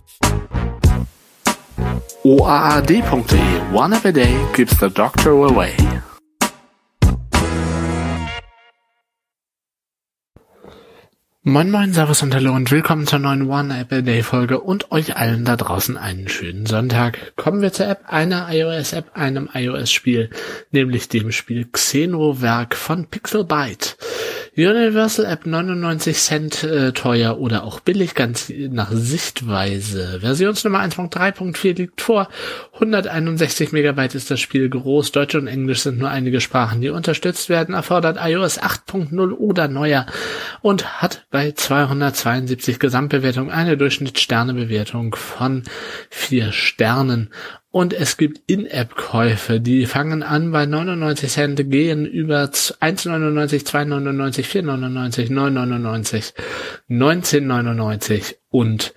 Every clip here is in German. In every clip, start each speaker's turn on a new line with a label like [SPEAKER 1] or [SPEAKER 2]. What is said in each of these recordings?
[SPEAKER 1] OAAD.de One App a Day keeps the doctor away. Moin moin, servus und hallo und willkommen zur neuen One App a Day Folge und euch allen da draußen einen schönen Sonntag. Kommen wir zur App, einer iOS-App, einem iOS-Spiel, nämlich dem Spiel Xenoverk von Pixelbyte. Universal App 99 Cent teuer oder auch billig, ganz nach Sichtweise. Versionsnummer 1.3.4 liegt vor. 161 Megabyte ist das Spiel groß. Deutsch und Englisch sind nur einige Sprachen, die unterstützt werden. Erfordert iOS 8.0 oder neuer und hat bei 272 Gesamtbewertungen eine Durchschnittssternebewertung von 4 Sternen. Und es gibt In-App-Käufe, die fangen an bei 99 Cent, gehen über 1,99, 2,99, 4,99, 9,99, 19,99 und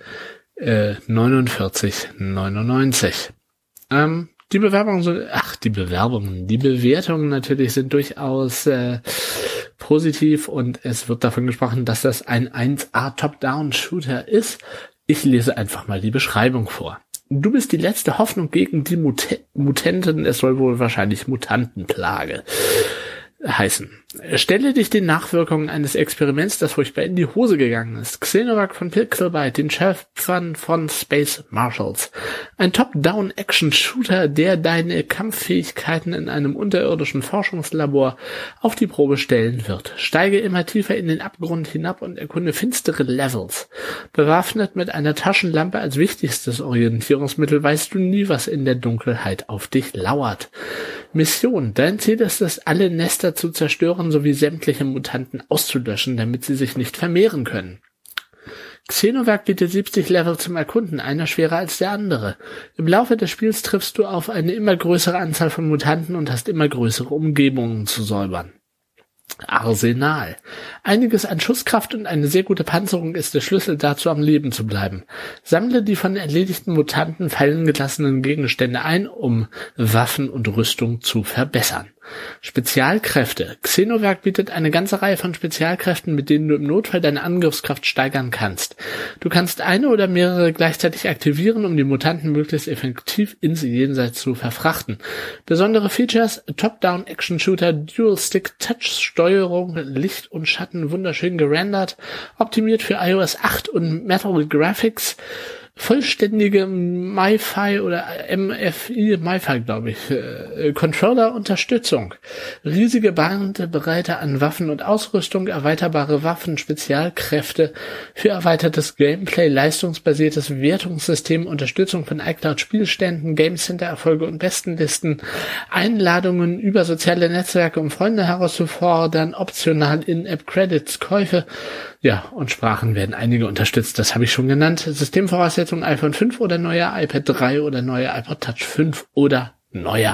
[SPEAKER 1] 49,99. Die Bewertungen natürlich sind durchaus positiv und es wird davon gesprochen, dass das ein 1A Top-Down-Shooter ist. Ich lese einfach mal die Beschreibung vor. Du bist die letzte Hoffnung gegen die Mutenten, es soll wohl wahrscheinlich Mutantenplage heißen. Stelle dich den Nachwirkungen eines Experiments, das furchtbar in die Hose gegangen ist. Xenoverk von Pixelbyte, den Schöpfern von Space Marshals. Ein Top-Down-Action-Shooter, der deine Kampffähigkeiten in einem unterirdischen Forschungslabor auf die Probe stellen wird. Steige immer tiefer in den Abgrund hinab und erkunde finstere Levels. Bewaffnet mit einer Taschenlampe als wichtigstes Orientierungsmittel weißt du nie, was in der Dunkelheit auf dich lauert. Mission. Dein Ziel ist es, alle Nester zu zerstören, sowie sämtliche Mutanten auszulöschen, damit sie sich nicht vermehren können. Xenoverk bietet 70 Level zum Erkunden, einer schwerer als der andere. Im Laufe des Spiels triffst du auf eine immer größere Anzahl von Mutanten und hast immer größere Umgebungen zu säubern. Arsenal. Einiges an Schusskraft und eine sehr gute Panzerung ist der Schlüssel dazu, am Leben zu bleiben. Sammle die von erledigten Mutanten fallen gelassenen Gegenstände ein, um Waffen und Rüstung zu verbessern. Spezialkräfte. Xenoverk bietet eine ganze Reihe von Spezialkräften, mit denen du im Notfall deine Angriffskraft steigern kannst. Du kannst eine oder mehrere gleichzeitig aktivieren, um die Mutanten möglichst effektiv ins Jenseits zu verfrachten. Besondere Features: Top-Down-Action-Shooter, Dual-Stick-Touch-Steuerung, Licht und Schatten wunderschön gerendert, optimiert für iOS 8 und Metal Graphics, vollständige MiFi oder MFI, glaube ich, Controller-Unterstützung, riesige Bandbreite an Waffen und Ausrüstung, erweiterbare Waffen, Spezialkräfte für erweitertes Gameplay, leistungsbasiertes Wertungssystem, Unterstützung von iCloud-Spielständen, Game Center-Erfolge und Bestenlisten, Einladungen über soziale Netzwerke, um Freunde herauszufordern, optional In-App-Credits, Käufe, ja, und Sprachen werden einige unterstützt, das habe ich schon genannt. Systemvoraussetzungen iPhone 5 oder neuer, iPad 3 oder neuer, iPod Touch 5 oder neuer.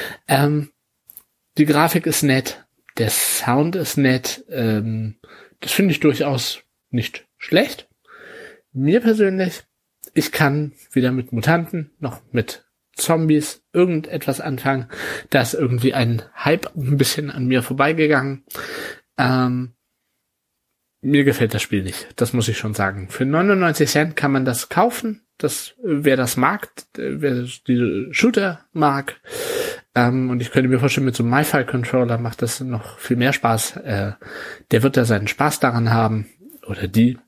[SPEAKER 1] Die Grafik ist nett, der Sound ist nett, das finde ich durchaus nicht schlecht. Mir persönlich, ich kann weder mit Mutanten noch mit Zombies irgendetwas anfangen. Da ist irgendwie ein Hype ein bisschen an mir vorbeigegangen. Mir gefällt das Spiel nicht, das muss ich schon sagen. Für 99 Cent kann man das kaufen, wer das mag, wer diese Shooter mag. Und ich könnte mir vorstellen, mit so einem MiFi-Controller macht das noch viel mehr Spaß. Der wird da seinen Spaß daran haben, oder die.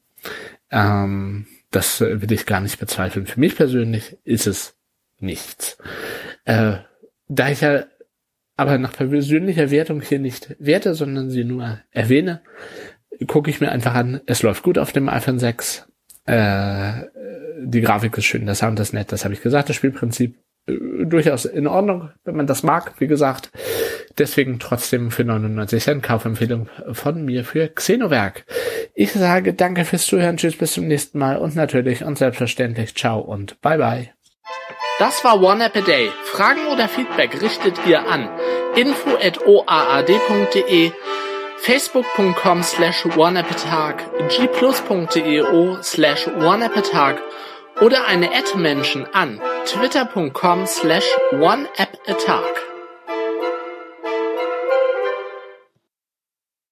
[SPEAKER 1] Das will ich gar nicht bezweifeln. Für mich persönlich ist es nichts. Da ich ja aber nach persönlicher Wertung hier nicht werte, sondern sie nur erwähne, gucke ich mir einfach an, es läuft gut auf dem iPhone 6, die Grafik ist schön, der Sound ist nett, das habe ich gesagt, das Spielprinzip durchaus in Ordnung, wenn man das mag, wie gesagt. Deswegen trotzdem für 99 Cent Kaufempfehlung von mir für Xenoverk. Ich sage danke fürs Zuhören, tschüss, bis zum nächsten Mal und natürlich und selbstverständlich ciao und bye bye. Das war One App a Day. Fragen oder Feedback richtet ihr an info@oaad.de, facebook.com/oneappatag, gplus.io/oneappatag oder eine @Menschen an twitter.com/oneappatag.